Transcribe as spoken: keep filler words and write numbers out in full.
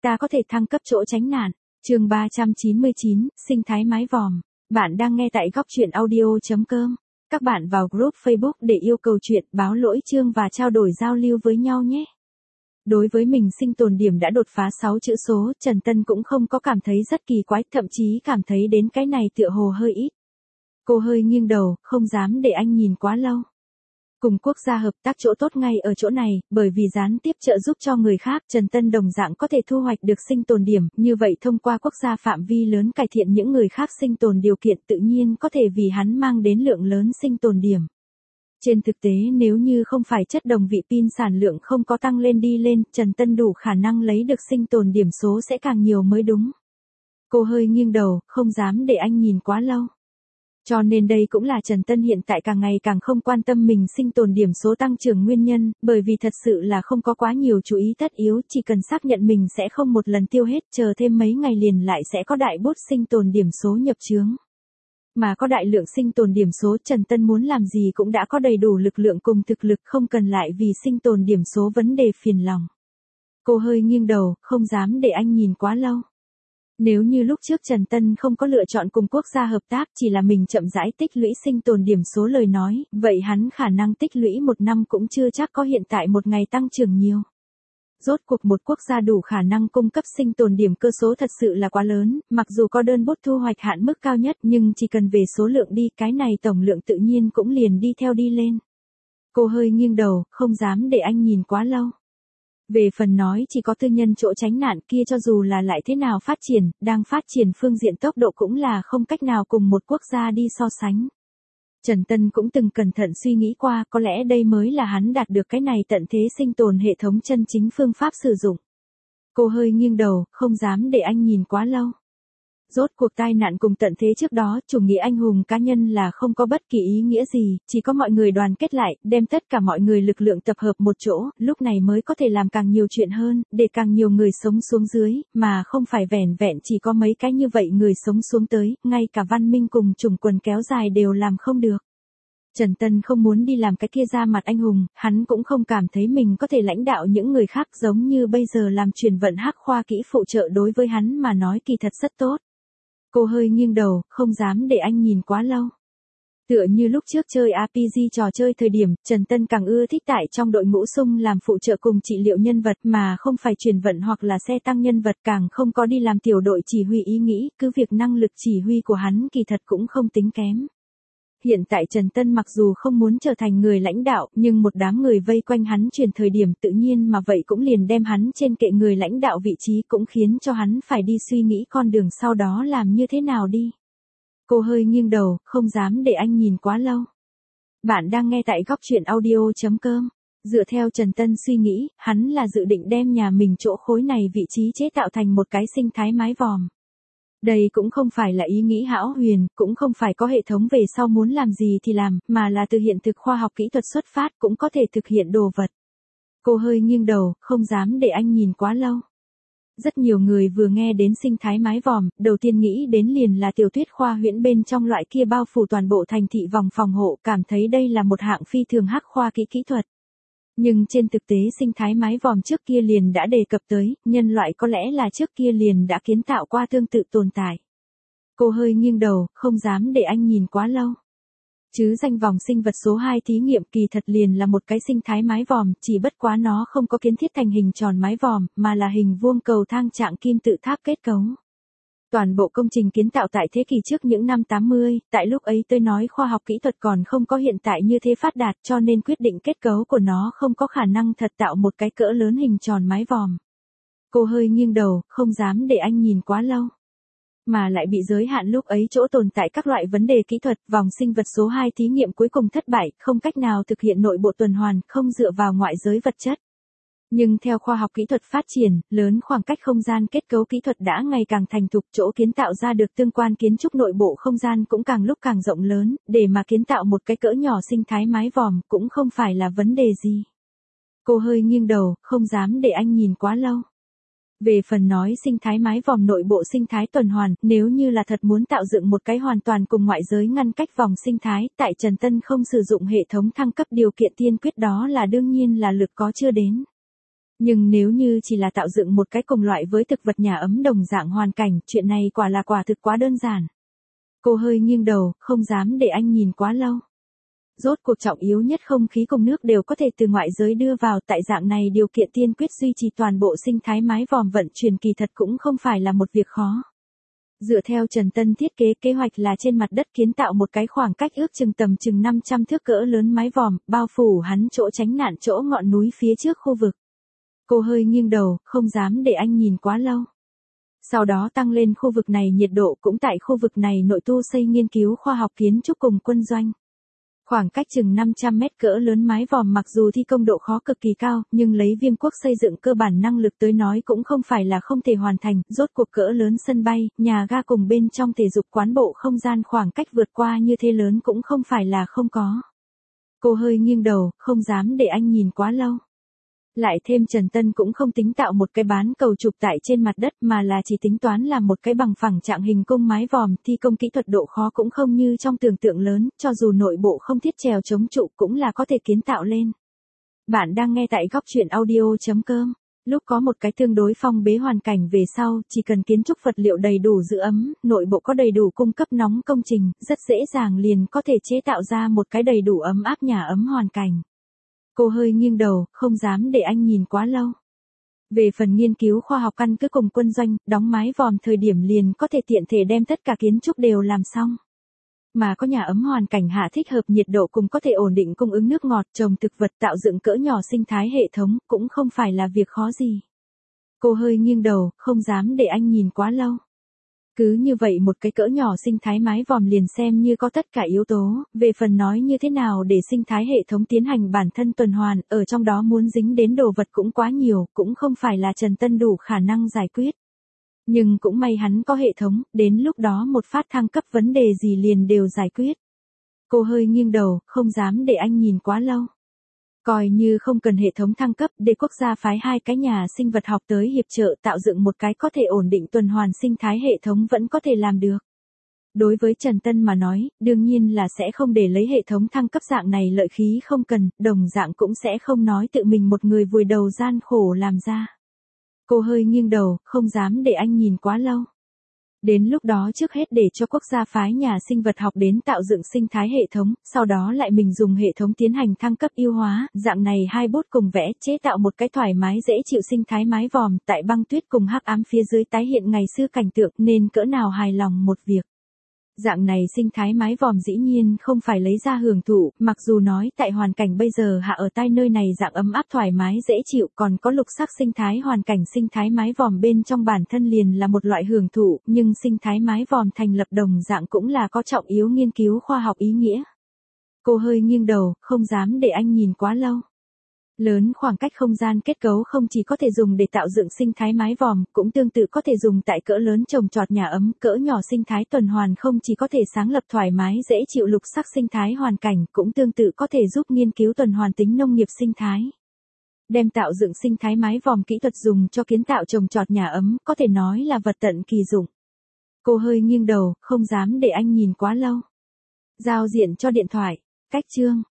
ta có thể thăng cấp chỗ tránh nạn. Chương ba trăm chín mươi chín, sinh thái mái vòm. Bạn đang nghe tại góc truyện audio chấm com. Các bạn vào group Facebook để yêu cầu chuyện, báo lỗi chương và trao đổi giao lưu với nhau nhé. Đối với mình sinh tồn điểm đã đột phá sáu chữ số, Trần Tân cũng không có cảm thấy rất kỳ quái, thậm chí cảm thấy đến cái này tựa hồ hơi ít. Cô hơi nghiêng đầu, không dám để anh nhìn quá lâu. Cùng quốc gia hợp tác chỗ tốt ngay ở chỗ này, bởi vì gián tiếp trợ giúp cho người khác, Trần Tân đồng dạng có thể thu hoạch được sinh tồn điểm, như vậy thông qua quốc gia phạm vi lớn cải thiện những người khác sinh tồn điều kiện tự nhiên có thể vì hắn mang đến lượng lớn sinh tồn điểm. Trên thực tế nếu như không phải chất đồng vị pin sản lượng không có tăng lên đi lên, Trần Tân đủ khả năng lấy được sinh tồn điểm số sẽ càng nhiều mới đúng. Cô hơi nghiêng đầu, không dám để anh nhìn quá lâu. Cho nên đây cũng là Trần Tân hiện tại càng ngày càng không quan tâm mình sinh tồn điểm số tăng trưởng nguyên nhân, bởi vì thật sự là không có quá nhiều chú ý tất yếu, chỉ cần xác nhận mình sẽ không một lần tiêu hết, chờ thêm mấy ngày liền lại sẽ có đại bút sinh tồn điểm số nhập chướng. Mà có đại lượng sinh tồn điểm số, Trần Tân muốn làm gì cũng đã có đầy đủ lực lượng cùng thực lực, không cần lại vì sinh tồn điểm số vấn đề phiền lòng. Cô hơi nghiêng đầu, không dám để anh nhìn quá lâu. Nếu như lúc trước Trần Tân không có lựa chọn cùng quốc gia hợp tác, chỉ là mình chậm rãi tích lũy sinh tồn điểm số lời nói, vậy hắn khả năng tích lũy một năm cũng chưa chắc có hiện tại một ngày tăng trưởng nhiều. Rốt cuộc một quốc gia đủ khả năng cung cấp sinh tồn điểm cơ số thật sự là quá lớn, mặc dù có đơn bút thu hoạch hạn mức cao nhất nhưng chỉ cần về số lượng đi, cái này tổng lượng tự nhiên cũng liền đi theo đi lên. Cô hơi nghiêng đầu, không dám để anh nhìn quá lâu. Về phần nói chỉ có tư nhân chỗ tránh nạn kia cho dù là lại thế nào phát triển, đang phát triển phương diện tốc độ cũng là không cách nào cùng một quốc gia đi so sánh. Trần Tân cũng từng cẩn thận suy nghĩ qua, có lẽ đây mới là hắn đạt được cái này tận thế sinh tồn hệ thống chân chính phương pháp sử dụng. Cô hơi nghiêng đầu, không dám để anh nhìn quá lâu. Rốt cuộc tai nạn cùng tận thế trước đó, chủ nghĩa anh hùng cá nhân là không có bất kỳ ý nghĩa gì, chỉ có mọi người đoàn kết lại, đem tất cả mọi người lực lượng tập hợp một chỗ, lúc này mới có thể làm càng nhiều chuyện hơn, để càng nhiều người sống xuống dưới, mà không phải vẻn vẹn chỉ có mấy cái như vậy người sống xuống tới, ngay cả văn minh cùng chủng quần kéo dài đều làm không được. Trần Tân không muốn đi làm cái kia ra mặt anh hùng, hắn cũng không cảm thấy mình có thể lãnh đạo những người khác giống như bây giờ làm truyền vận hắc khoa kỹ phụ trợ đối với hắn mà nói kỳ thật rất tốt. Cô hơi nghiêng đầu, không dám để anh nhìn quá lâu. Tựa như lúc trước chơi rờ pê giê trò chơi thời điểm, Trần Tân càng ưa thích tại trong đội ngũ xung làm phụ trợ cùng trị liệu nhân vật mà không phải truyền vận hoặc là xe tăng nhân vật, càng không có đi làm tiểu đội chỉ huy ý nghĩ, cứ việc năng lực chỉ huy của hắn kỳ thật cũng không tính kém. Hiện tại Trần Tân mặc dù không muốn trở thành người lãnh đạo, nhưng một đám người vây quanh hắn truyền thời điểm tự nhiên mà vậy cũng liền đem hắn trên kệ người lãnh đạo vị trí, cũng khiến cho hắn phải đi suy nghĩ con đường sau đó làm như thế nào đi. Cô hơi nghiêng đầu, không dám để anh nhìn quá lâu. Bạn đang nghe tại góc truyện audio chấm com. Dựa theo Trần Tân suy nghĩ, hắn là dự định đem nhà mình chỗ khối này vị trí chế tạo thành một cái sinh thái mái vòm. Đây cũng không phải là ý nghĩ hão huyền, cũng không phải có hệ thống về sau muốn làm gì thì làm, mà là từ hiện thực khoa học kỹ thuật xuất phát cũng có thể thực hiện đồ vật. Cô hơi nghiêng đầu, không dám để anh nhìn quá lâu. Rất nhiều người vừa nghe đến sinh thái mái vòm, đầu tiên nghĩ đến liền là tiểu thuyết khoa huyễn bên trong loại kia bao phủ toàn bộ thành thị vòng phòng hộ, cảm thấy đây là một hạng phi thường hắc khoa kỹ kỹ thuật. Nhưng trên thực tế sinh thái mái vòm trước kia liền đã đề cập tới, nhân loại có lẽ là trước kia liền đã kiến tạo qua tương tự tồn tại. Cô hơi nghiêng đầu, không dám để anh nhìn quá lâu. Chứ danh vòng sinh vật số hai thí nghiệm kỳ thật liền là một cái sinh thái mái vòm, chỉ bất quá nó không có kiến thiết thành hình tròn mái vòm, mà là hình vuông cầu thang trạng kim tự tháp kết cấu. Toàn bộ công trình kiến tạo tại thế kỷ trước những năm tám mươi, tại lúc ấy tôi nói khoa học kỹ thuật còn không có hiện tại như thế phát đạt, cho nên quyết định kết cấu của nó không có khả năng thật tạo một cái cỡ lớn hình tròn mái vòm. Cô hơi nghiêng đầu, không dám để anh nhìn quá lâu. Mà lại bị giới hạn lúc ấy chỗ tồn tại các loại vấn đề kỹ thuật, vòng sinh vật số hai thí nghiệm cuối cùng thất bại, không cách nào thực hiện nội bộ tuần hoàn, không dựa vào ngoại giới vật chất. Nhưng theo khoa học kỹ thuật phát triển, lớn khoảng cách không gian kết cấu kỹ thuật đã ngày càng thành thục, chỗ kiến tạo ra được tương quan kiến trúc nội bộ không gian cũng càng lúc càng rộng lớn, để mà kiến tạo một cái cỡ nhỏ sinh thái mái vòm cũng không phải là vấn đề gì. Cô hơi nghiêng đầu, không dám để anh nhìn quá lâu. Về phần nói sinh thái mái vòm nội bộ sinh thái tuần hoàn, nếu như là thật muốn tạo dựng một cái hoàn toàn cùng ngoại giới ngăn cách vòng sinh thái, tại Trần Tân không sử dụng hệ thống thăng cấp điều kiện tiên quyết đó là đương nhiên là lực có chưa đến. Nhưng nếu như chỉ là tạo dựng một cái cùng loại với thực vật nhà ấm đồng dạng hoàn cảnh, chuyện này quả là quả thực quá đơn giản. Cô hơi nghiêng đầu, không dám để anh nhìn quá lâu. Rốt cuộc trọng yếu nhất không khí cùng nước đều có thể từ ngoại giới đưa vào, tại dạng này điều kiện tiên quyết duy trì toàn bộ sinh thái mái vòm vận chuyển kỳ thật cũng không phải là một việc khó. Dựa theo Trần Tân thiết kế, kế hoạch là trên mặt đất kiến tạo một cái khoảng cách ước chừng tầm chừng năm trăm thước cỡ lớn mái vòm, bao phủ hắn chỗ tránh nạn chỗ ngọn núi phía trước khu vực. Cô hơi nghiêng đầu, không dám để anh nhìn quá lâu. Sau đó tăng lên khu vực này nhiệt độ, cũng tại khu vực này nội tu xây nghiên cứu khoa học kiến trúc cùng quân doanh. Khoảng cách chừng năm trăm mét cỡ lớn mái vòm mặc dù thi công độ khó cực kỳ cao, nhưng lấy Viêm Quốc xây dựng cơ bản năng lực tới nói cũng không phải là không thể hoàn thành, rốt cuộc cỡ lớn sân bay, nhà ga cùng bên trong thể dục quán bộ không gian khoảng cách vượt qua như thế lớn cũng không phải là không có. Cô hơi nghiêng đầu, không dám để anh nhìn quá lâu. Lại thêm Trần Tân cũng không tính tạo một cái bán cầu trục tại trên mặt đất mà là chỉ tính toán làm một cái bằng phẳng trạng hình cung mái vòm, thi công kỹ thuật độ khó cũng không như trong tưởng tượng lớn, cho dù nội bộ không thiết trèo chống trụ cũng là có thể kiến tạo lên. Bạn đang nghe tại góc truyện audio chấm com. Lúc có một cái tương đối phong bế hoàn cảnh về sau, chỉ cần kiến trúc vật liệu đầy đủ giữ ấm, nội bộ có đầy đủ cung cấp nóng công trình, rất dễ dàng liền có thể chế tạo ra một cái đầy đủ ấm áp nhà ấm hoàn cảnh. Cô hơi nghiêng đầu, không dám để anh nhìn quá lâu. Về phần nghiên cứu khoa học căn cứ cùng quân doanh, đóng mái vòm thời điểm liền có thể tiện thể đem tất cả kiến trúc đều làm xong. Mà có nhà ấm hoàn cảnh hạ thích hợp nhiệt độ cùng có thể ổn định cung ứng nước ngọt, trồng thực vật, tạo dựng cỡ nhỏ sinh thái hệ thống, cũng không phải là việc khó gì. Cô hơi nghiêng đầu, không dám để anh nhìn quá lâu. Cứ như vậy một cái cỡ nhỏ sinh thái mái vòm liền xem như có tất cả yếu tố, về phần nói như thế nào để sinh thái hệ thống tiến hành bản thân tuần hoàn, ở trong đó muốn dính đến đồ vật cũng quá nhiều, cũng không phải là Trần Tân đủ khả năng giải quyết. Nhưng cũng may hắn có hệ thống, đến lúc đó một phát thăng cấp vấn đề gì liền đều giải quyết. Cô hơi nghiêng đầu, không dám để anh nhìn quá lâu. Coi như không cần hệ thống thăng cấp, để quốc gia phái hai cái nhà sinh vật học tới hiệp trợ tạo dựng một cái có thể ổn định tuần hoàn sinh thái hệ thống vẫn có thể làm được. Đối với Trần Tân mà nói, đương nhiên là sẽ không để lấy hệ thống thăng cấp dạng này lợi khí không cần, đồng dạng cũng sẽ không nói tự mình một người vùi đầu gian khổ làm ra. Cô hơi nghiêng đầu, không dám để anh nhìn quá lâu. Đến lúc đó trước hết để cho quốc gia phái nhà sinh vật học đến tạo dựng sinh thái hệ thống, sau đó lại mình dùng hệ thống tiến hành thăng cấp ưu hóa, dạng này hai bút cùng vẽ chế tạo một cái thoải mái dễ chịu sinh thái mái vòm, tại băng tuyết cùng hắc ám phía dưới tái hiện ngày xưa cảnh tượng, nên cỡ nào hài lòng một việc. Dạng này sinh thái mái vòm dĩ nhiên không phải lấy ra hưởng thụ, mặc dù nói tại hoàn cảnh bây giờ hạ ở tai nơi này dạng ấm áp thoải mái dễ chịu, còn có lục sắc sinh thái hoàn cảnh sinh thái mái vòm bên trong bản thân liền là một loại hưởng thụ, nhưng sinh thái mái vòm thành lập đồng dạng cũng là có trọng yếu nghiên cứu khoa học ý nghĩa. Cô hơi nghiêng đầu, không dám để anh nhìn quá lâu. Lớn khoảng cách không gian kết cấu không chỉ có thể dùng để tạo dựng sinh thái mái vòm, cũng tương tự có thể dùng tại cỡ lớn trồng trọt nhà ấm, cỡ nhỏ sinh thái tuần hoàn không chỉ có thể sáng lập thoải mái dễ chịu lục sắc sinh thái hoàn cảnh, cũng tương tự có thể giúp nghiên cứu tuần hoàn tính nông nghiệp sinh thái. Đem tạo dựng sinh thái mái vòm kỹ thuật dùng cho kiến tạo trồng trọt nhà ấm, có thể nói là vật tận kỳ dụng. Cô hơi nghiêng đầu, không dám để anh nhìn quá lâu. Giao diện cho điện thoại, cách chương.